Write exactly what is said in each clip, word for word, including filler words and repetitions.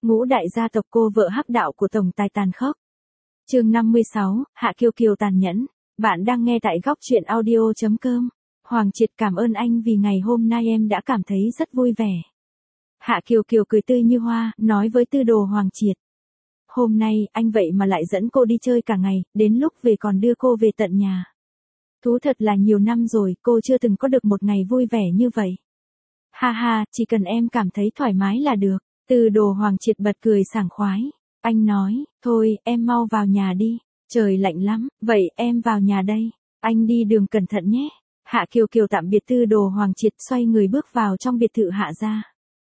Ngũ đại gia tộc cô vợ hắc đạo của tổng tài tàn khốc. Chương năm mươi sáu, Hạ Kiều Kiều tàn nhẫn. Bạn đang nghe tại góc truyện audio chấm com. Hoàng Triệt cảm ơn anh vì ngày hôm nay em đã cảm thấy rất vui vẻ. Hạ Kiều Kiều cười tươi như hoa, nói với tư đồ Hoàng Triệt. Hôm nay, anh vậy mà lại dẫn cô đi chơi cả ngày, đến lúc về còn đưa cô về tận nhà. Thú thật là nhiều năm rồi, cô chưa từng có được một ngày vui vẻ như vậy. Ha ha, chỉ cần em cảm thấy thoải mái là được. Tư đồ Hoàng Triệt bật cười sảng khoái. Anh nói, thôi, em mau vào nhà đi. Trời lạnh lắm, vậy em vào nhà đây. Anh đi đường cẩn thận nhé. Hạ Kiều Kiều tạm biệt tư đồ Hoàng Triệt, xoay người bước vào trong biệt thự Hạ gia.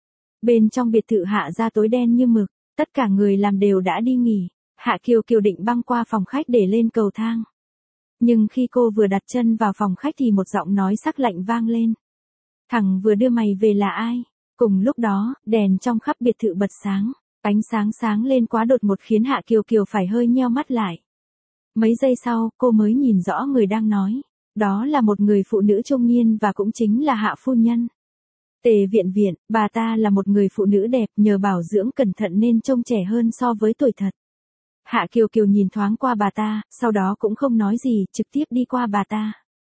Bên trong biệt thự Hạ gia tối đen như mực, tất cả người làm đều đã đi nghỉ. Hạ Kiều Kiều định băng qua phòng khách để lên cầu thang. Nhưng khi cô vừa đặt chân vào phòng khách thì một giọng nói sắc lạnh vang lên. Thằng vừa đưa mày về là ai? Cùng lúc đó, đèn trong khắp biệt thự bật sáng, ánh sáng sáng lên quá đột ngột khiến Hạ Kiều Kiều phải hơi nheo mắt lại. Mấy giây sau, cô mới nhìn rõ người đang nói. Đó là một người phụ nữ trung niên và cũng chính là Hạ phu nhân. Tề Viện Viện, bà ta là một người phụ nữ đẹp, nhờ bảo dưỡng cẩn thận nên trông trẻ hơn so với tuổi thật. Hạ Kiều Kiều nhìn thoáng qua bà ta, sau đó cũng không nói gì, trực tiếp đi qua bà ta.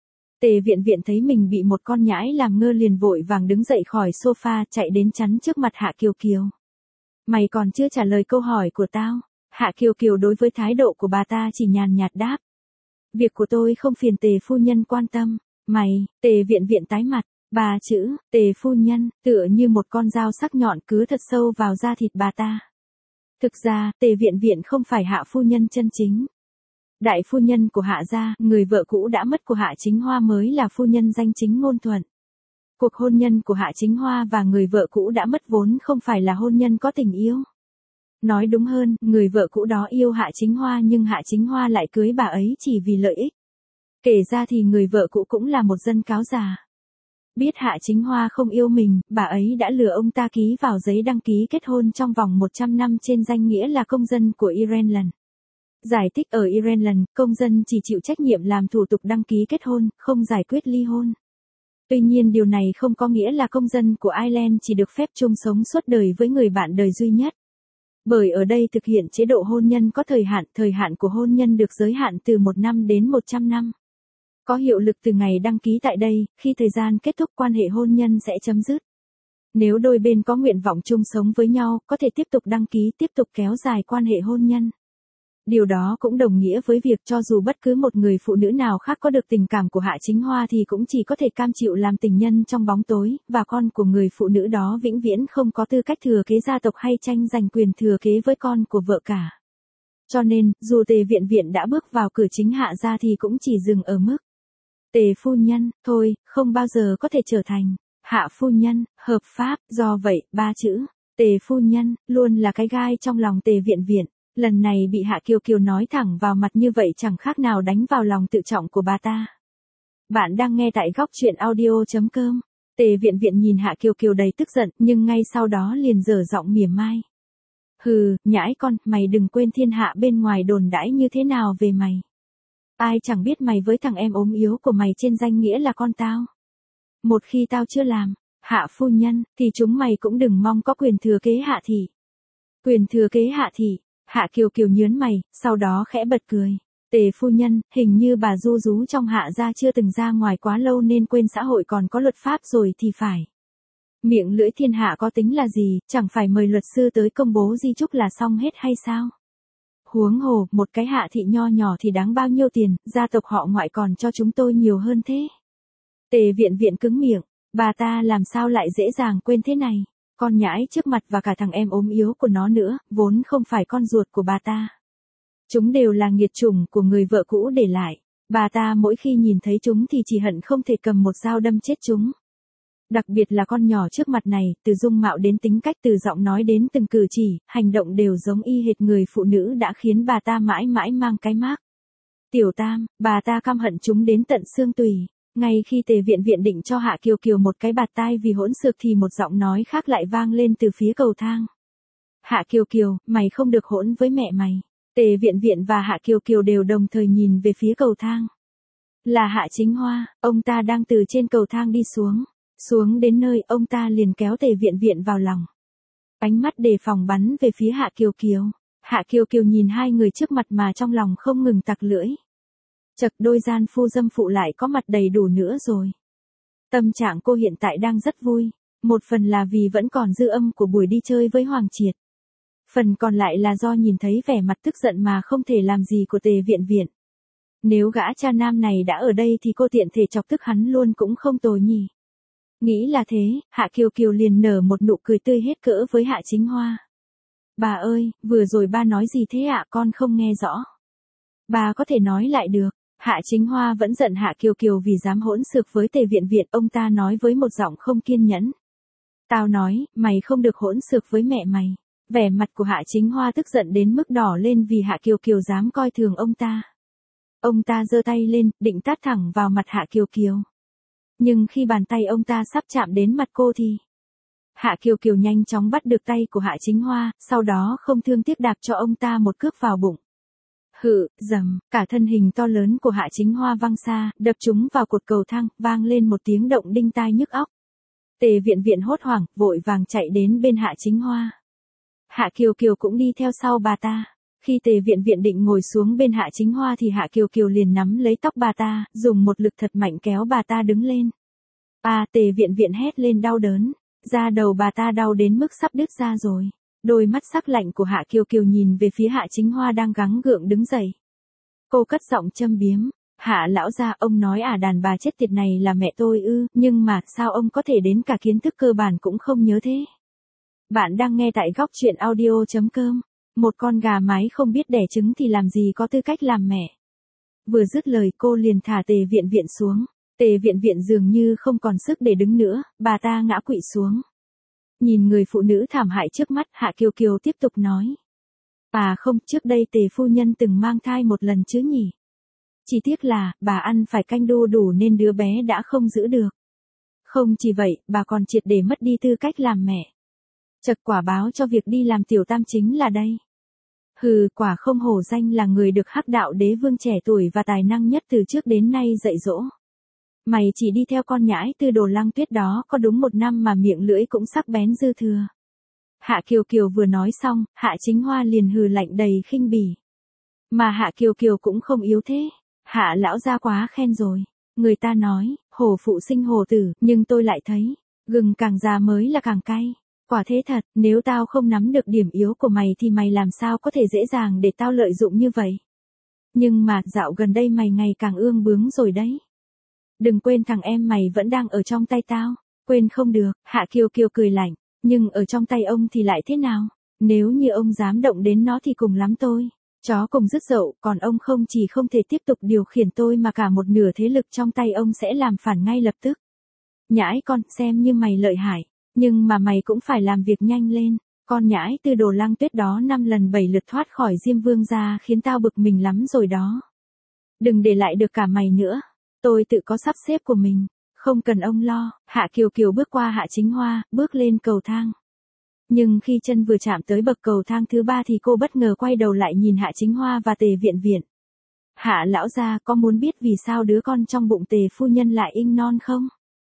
Tề Viện Viện thấy mình bị một con nhãi làm ngơ liền vội vàng đứng dậy khỏi sofa, chạy đến chắn trước mặt Hạ Kiều Kiều. Mày còn chưa trả lời câu hỏi của tao. Hạ Kiều Kiều đối với thái độ của bà ta chỉ nhàn nhạt đáp. Việc của tôi không phiền Tề phu nhân quan tâm. Mày, Tề Viện Viện tái mặt, ba chữ, Tề phu nhân, tựa như một con dao sắc nhọn cứ thật sâu vào da thịt bà ta. Thực ra, Tề Viện Viện không phải Hạ phu nhân chân chính. Đại phu nhân của Hạ gia, người vợ cũ đã mất của Hạ Chính Hoa mới là phu nhân danh chính ngôn thuận. Cuộc hôn nhân của Hạ Chính Hoa và người vợ cũ đã mất vốn không phải là hôn nhân có tình yêu. Nói đúng hơn, người vợ cũ đó yêu Hạ Chính Hoa nhưng Hạ Chính Hoa lại cưới bà ấy chỉ vì lợi ích. Kể ra thì người vợ cũ cũng là một dân cáo già. Biết Hạ Chính Hoa không yêu mình, bà ấy đã lừa ông ta ký vào giấy đăng ký kết hôn trong vòng một trăm năm trên danh nghĩa là công dân của Ireland. Giải thích ở Ireland, công dân chỉ chịu trách nhiệm làm thủ tục đăng ký kết hôn, không giải quyết ly hôn. Tuy nhiên điều này không có nghĩa là công dân của Ireland chỉ được phép chung sống suốt đời với người bạn đời duy nhất. Bởi ở đây thực hiện chế độ hôn nhân có thời hạn, thời hạn của hôn nhân được giới hạn từ một năm đến một trăm năm. Có hiệu lực từ ngày đăng ký tại đây, khi thời gian kết thúc quan hệ hôn nhân sẽ chấm dứt. Nếu đôi bên có nguyện vọng chung sống với nhau, có thể tiếp tục đăng ký, tiếp tục kéo dài quan hệ hôn nhân. Điều đó cũng đồng nghĩa với việc cho dù bất cứ một người phụ nữ nào khác có được tình cảm của Hạ Chính Hoa thì cũng chỉ có thể cam chịu làm tình nhân trong bóng tối, và con của người phụ nữ đó vĩnh viễn không có tư cách thừa kế gia tộc hay tranh giành quyền thừa kế với con của vợ cả. Cho nên, dù Tề Viện Viện đã bước vào cửa chính Hạ gia thì cũng chỉ dừng ở mức Tề phu nhân, thôi, không bao giờ có thể trở thành Hạ phu nhân, hợp pháp, do vậy, ba chữ Tề phu nhân, luôn là cái gai trong lòng Tề Viện Viện. Lần này bị Hạ Kiều Kiều nói thẳng vào mặt như vậy chẳng khác nào đánh vào lòng tự trọng của bà ta. Bạn đang nghe tại góc truyện audio chấm com. Tề Viện Viện nhìn Hạ Kiều Kiều đầy tức giận, nhưng ngay sau đó liền dở giọng mỉa mai. Hừ, nhãi con, mày đừng quên thiên hạ bên ngoài đồn đãi như thế nào về mày. Ai chẳng biết mày với thằng em ốm yếu của mày trên danh nghĩa là con tao. Một khi tao chưa làm Hạ phu nhân, thì chúng mày cũng đừng mong có quyền thừa kế Hạ thị. Quyền thừa kế Hạ thị. Hạ Kiều Kiều nhớn mày, sau đó khẽ bật cười. Tề phu nhân, hình như bà du rú trong Hạ gia chưa từng ra ngoài quá lâu nên quên xã hội còn có luật pháp rồi thì phải. Miệng lưỡi thiên hạ có tính là gì, chẳng phải mời luật sư tới công bố di chúc là xong hết hay sao? Huống hồ, một cái Hạ thị nho nhỏ thì đáng bao nhiêu tiền, gia tộc họ ngoại còn cho chúng tôi nhiều hơn thế. Tề Viện Viện cứng miệng, bà ta làm sao lại dễ dàng quên thế này? Con nhãi trước mặt và cả thằng em ốm yếu của nó nữa, vốn không phải con ruột của bà ta. Chúng đều là nghiệt chủng của người vợ cũ để lại. Bà ta mỗi khi nhìn thấy chúng thì chỉ hận không thể cầm một dao đâm chết chúng. Đặc biệt là con nhỏ trước mặt này, từ dung mạo đến tính cách, từ giọng nói đến từng cử chỉ, hành động đều giống y hệt người phụ nữ đã khiến bà ta mãi mãi mang cái mác Tiểu Tam. Bà ta căm hận chúng đến tận xương tủy. Ngay khi Tề Viện Viện định cho Hạ Kiều Kiều một cái bạt tai vì hỗn xược thì một giọng nói khác lại vang lên từ phía cầu thang. Hạ Kiều Kiều, mày không được hỗn với mẹ mày. Tề Viện Viện và Hạ Kiều Kiều đều đồng thời nhìn về phía cầu thang. Là Hạ Chính Hoa, ông ta đang từ trên cầu thang đi xuống. Xuống đến nơi, ông ta liền kéo Tề Viện Viện vào lòng. Ánh mắt đề phòng bắn về phía Hạ Kiều Kiều. Hạ Kiều Kiều nhìn hai người trước mặt mà trong lòng không ngừng tặc lưỡi. Chật, đôi gian phu dâm phụ lại có mặt đầy đủ nữa rồi. Tâm trạng cô hiện tại đang rất vui. Một phần là vì vẫn còn dư âm của buổi đi chơi với Hoàng Triệt. Phần còn lại là do nhìn thấy vẻ mặt tức giận mà không thể làm gì của Tề Viện Viện. Nếu gã cha nam này đã ở đây thì cô tiện thể chọc tức hắn luôn cũng không tồi nhỉ. Nghĩ là thế, Hạ Kiều Kiều liền nở một nụ cười tươi hết cỡ với Hạ Chính Hoa. Bà ơi, vừa rồi ba nói gì thế ạ, con không nghe rõ. Bà có thể nói lại được. Hạ Chính Hoa vẫn giận Hạ Kiều Kiều vì dám hỗn xược với Tề Viện Viện, ông ta nói với một giọng không kiên nhẫn. Tao nói, mày không được hỗn xược với mẹ mày. Vẻ mặt của Hạ Chính Hoa tức giận đến mức đỏ lên vì Hạ Kiều Kiều dám coi thường ông ta. Ông ta giơ tay lên, định tát thẳng vào mặt Hạ Kiều Kiều. Nhưng khi bàn tay ông ta sắp chạm đến mặt cô thì... Hạ Kiều Kiều nhanh chóng bắt được tay của Hạ Chính Hoa, sau đó không thương tiếc đạp cho ông ta một cước vào bụng. Hự, dầm, cả thân hình to lớn của Hạ Chính Hoa văng xa, đập trúng vào cột cầu thang, vang lên một tiếng động đinh tai nhức óc. Tề Viện Viện hốt hoảng, vội vàng chạy đến bên Hạ Chính Hoa. Hạ Kiều Kiều cũng đi theo sau bà ta. Khi Tề Viện Viện định ngồi xuống bên Hạ Chính Hoa thì Hạ Kiều Kiều liền nắm lấy tóc bà ta, dùng một lực thật mạnh kéo bà ta đứng lên. À, Tề Viện Viện hét lên đau đớn. Da đầu bà ta đau đến mức sắp đứt ra rồi. Đôi mắt sắc lạnh của Hạ Kiều Kiều nhìn về phía Hạ Chính Hoa đang gắng gượng đứng dậy. Cô cất giọng châm biếm. Hạ lão gia, ông nói à đàn bà chết tiệt này là mẹ tôi ư, nhưng mà sao ông có thể đến cả kiến thức cơ bản cũng không nhớ thế? Bạn đang nghe tại góc truyện audio chấm com. Một con gà mái không biết đẻ trứng thì làm gì có tư cách làm mẹ. Vừa dứt lời cô liền thả Tề Viện Viện xuống. Tề Viện Viện dường như không còn sức để đứng nữa, bà ta ngã quỵ xuống. Nhìn người phụ nữ thảm hại trước mắt, Hạ Kiều Kiều tiếp tục nói. À không, trước đây Tề phu nhân từng mang thai một lần chứ nhỉ? Chỉ tiếc là, bà ăn phải canh đu đủ nên đứa bé đã không giữ được. Không chỉ vậy, bà còn triệt để mất đi tư cách làm mẹ. Chật, quả báo cho việc đi làm tiểu tam chính là đây. Hừ, quả không hổ danh là người được Hắc Đạo Đế Vương trẻ tuổi và tài năng nhất từ trước đến nay dạy dỗ. Mày chỉ đi theo con nhãi Tư Đồ Lăng Tuyết đó có đúng một năm mà miệng lưỡi cũng sắc bén dư thừa. Hạ Kiều Kiều vừa nói xong, Hạ Chính Hoa liền hừ lạnh đầy khinh bỉ. Mà Hạ Kiều Kiều cũng không yếu thế. Hạ lão gia quá khen rồi. Người ta nói, hổ phụ sinh hổ tử, nhưng tôi lại thấy, gừng càng già mới là càng cay. Quả thế thật, nếu tao không nắm được điểm yếu của mày thì mày làm sao có thể dễ dàng để tao lợi dụng như vậy. Nhưng mà, dạo gần đây mày ngày càng ương bướng rồi đấy. Đừng quên thằng em mày vẫn đang ở trong tay tao. Quên không được, Hạ Kiều Kiều cười lạnh. Nhưng ở trong tay ông thì lại thế nào? Nếu như ông dám động đến nó thì cùng lắm tôi. Chó cùng dứt dậu, còn ông không chỉ không thể tiếp tục điều khiển tôi mà cả một nửa thế lực trong tay ông sẽ làm phản ngay lập tức. Nhãi con, xem như mày lợi hại. Nhưng mà mày cũng phải làm việc nhanh lên. Con nhãi Tư Đồ Lăng Tuyết đó năm lần bảy lượt thoát khỏi Diêm Vương gia khiến tao bực mình lắm rồi đó. Đừng để lại được cả mày nữa. Tôi tự có sắp xếp của mình. Không cần ông lo. Hạ Kiều Kiều bước qua Hạ Chính Hoa, bước lên cầu thang. Nhưng khi chân vừa chạm tới bậc cầu thang thứ ba thì cô bất ngờ quay đầu lại nhìn Hạ Chính Hoa và Tề Viện Viện. Hạ lão gia, có muốn biết vì sao đứa con trong bụng Tề phu nhân lại inh non không?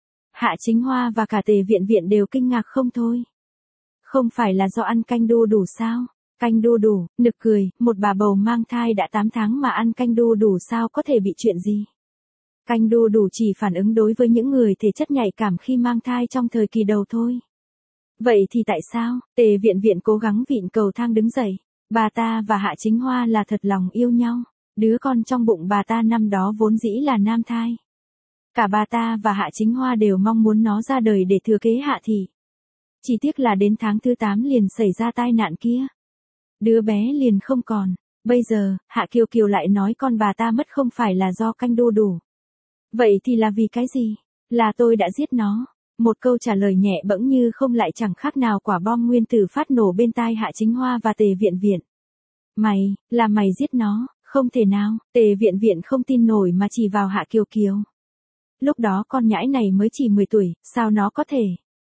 Hạ Chính Hoa và cả Tề Viện Viện đều kinh ngạc không thôi. Không phải là do ăn canh đu đủ sao? Canh đu đủ, nực cười, một bà bầu mang thai đã tám tháng mà ăn canh đu đủ sao có thể bị chuyện gì? Canh đu đủ chỉ phản ứng đối với những người thể chất nhạy cảm khi mang thai trong thời kỳ đầu thôi. Vậy thì tại sao? Tề Viện Viện cố gắng vịn cầu thang đứng dậy. Bà ta và Hạ Chính Hoa là thật lòng yêu nhau. Đứa con trong bụng bà ta năm đó vốn dĩ là nam thai. Cả bà ta và Hạ Chính Hoa đều mong muốn nó ra đời để thừa kế Hạ thị. Chỉ tiếc là đến tháng thứ tám liền xảy ra tai nạn kia. Đứa bé liền không còn. Bây giờ, Hạ Kiều Kiều lại nói con bà ta mất không phải là do canh đu đủ. Vậy thì là vì cái gì? Là tôi đã giết nó. Một câu trả lời nhẹ bẫng như không lại chẳng khác nào quả bom nguyên tử phát nổ bên tai Hạ Chính Hoa và Tề Viện Viện. Mày, là mày giết nó, không thể nào. Tề Viện Viện không tin nổi mà chỉ vào Hạ Kiều Kiều. Lúc đó con nhãi này mới chỉ mười tuổi, sao nó có thể?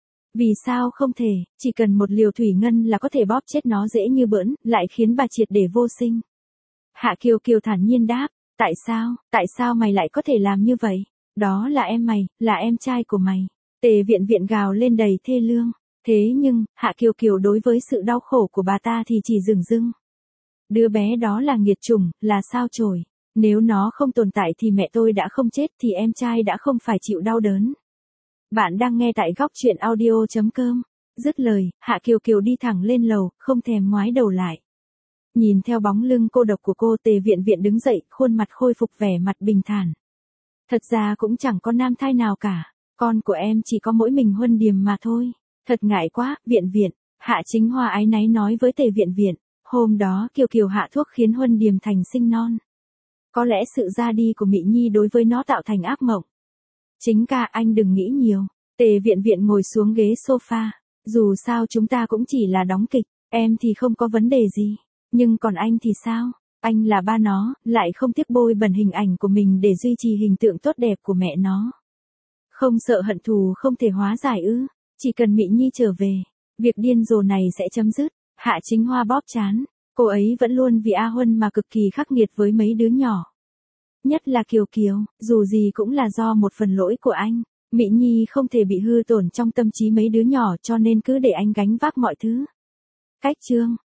Vì sao không thể, chỉ cần một liều thủy ngân là có thể bóp chết nó dễ như bỡn, lại khiến bà triệt để vô sinh. Hạ Kiều Kiều thản nhiên đáp, tại sao, tại sao mày lại có thể làm như vậy? Đó là em mày, là em trai của mày. Tề Viện Viện gào lên đầy thê lương. Thế nhưng, Hạ Kiều Kiều đối với sự đau khổ của bà ta thì chỉ dửng dưng. Đứa bé đó là nghiệt chủng, là sao chổi. Nếu nó không tồn tại thì mẹ tôi đã không chết, thì em trai đã không phải chịu đau đớn. Bạn đang nghe tại góc truyện audio.com. Dứt lời, Hạ Kiều Kiều đi thẳng lên lầu, không thèm ngoái đầu lại. Nhìn theo bóng lưng cô độc của cô, Tề Viện Viện đứng dậy, khuôn mặt khôi phục vẻ mặt bình thản. Thật ra cũng chẳng có nam thai nào cả, con của em chỉ có mỗi mình Huân Điềm mà thôi. Thật ngại quá, Viện Viện. Hạ Chính Hoa áy náy nói với Tề Viện Viện. Hôm đó Kiều Kiều hạ thuốc khiến Huân Điềm thành sinh non. Có lẽ sự ra đi của Mị Nhi đối với nó tạo thành ác mộng. Chính ca, anh đừng nghĩ nhiều. Tề Viện Viện ngồi xuống ghế sofa. Dù sao chúng ta cũng chỉ là đóng kịch, em thì không có vấn đề gì. Nhưng còn anh thì sao? Anh là ba nó, lại không tiếc bôi bẩn hình ảnh của mình để duy trì hình tượng tốt đẹp của mẹ nó. Không sợ hận thù không thể hóa giải ư? Chỉ cần Mị Nhi trở về, việc điên rồ này sẽ chấm dứt. Hạ Chính Hoa bóp trán. Cô ấy vẫn luôn vì A Huân mà cực kỳ khắc nghiệt với mấy đứa nhỏ. Nhất là Kiều Kiều, dù gì cũng là do một phần lỗi của anh. Mị Nhi không thể bị hư tổn trong tâm trí mấy đứa nhỏ, cho nên cứ để anh gánh vác mọi thứ. Cách chương